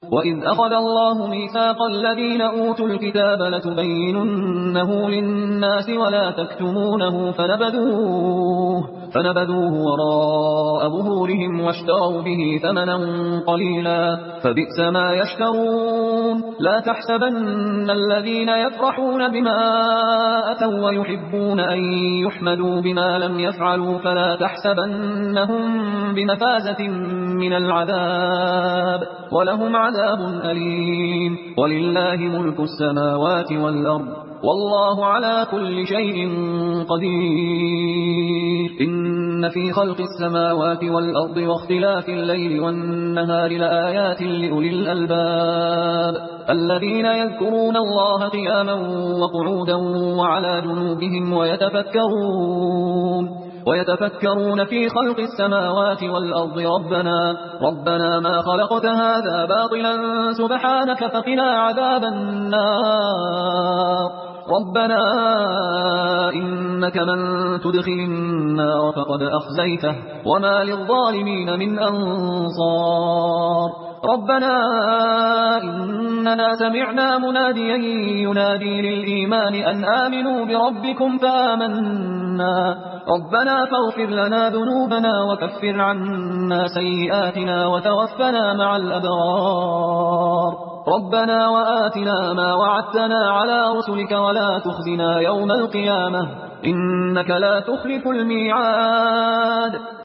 وإذ أخذ الله ميثاق الذين أوتوا الكتاب لتبيننه للناس ولا تكتمونه فنبذوه وراء ظهورهم واشتروا به ثمنا قليلا فبئس ما يشترون. لا تحسبن الذين يفرحون بما أتوا ويحبون أن يحمدوا بما لم يفعلوا فلا تحسبنهم بمفازة من العذاب ولهم عذاب أليم. ولله ملك السماوات والأرض والله على كل شيء قدير. إن في خلق السماوات والأرض واختلاف الليل والنهار لآيات لأولي الألباب الذين يذكرون الله قياما وقعودا وعلى جنوبهم ويتفكرون في خلق السماوات والأرض ربنا ما خلقت هذا باطلا سبحانك فقنا عذاب النار. ربنا إنك من تدخل النار فقد أخزيته وما للظالمين من أنصار. ربنا إننا سمعنا مناديا ينادي للإيمان أن آمنوا بربكم فآمنا ربنا فاغفر لنا ذنوبنا وكفر عنا سيئاتنا وتوفنا مع الأبرار. ربنا وآتنا ما وعدتنا على رسلك ولا تخزنا يوم القيامة إنك لا تخلف الميعاد.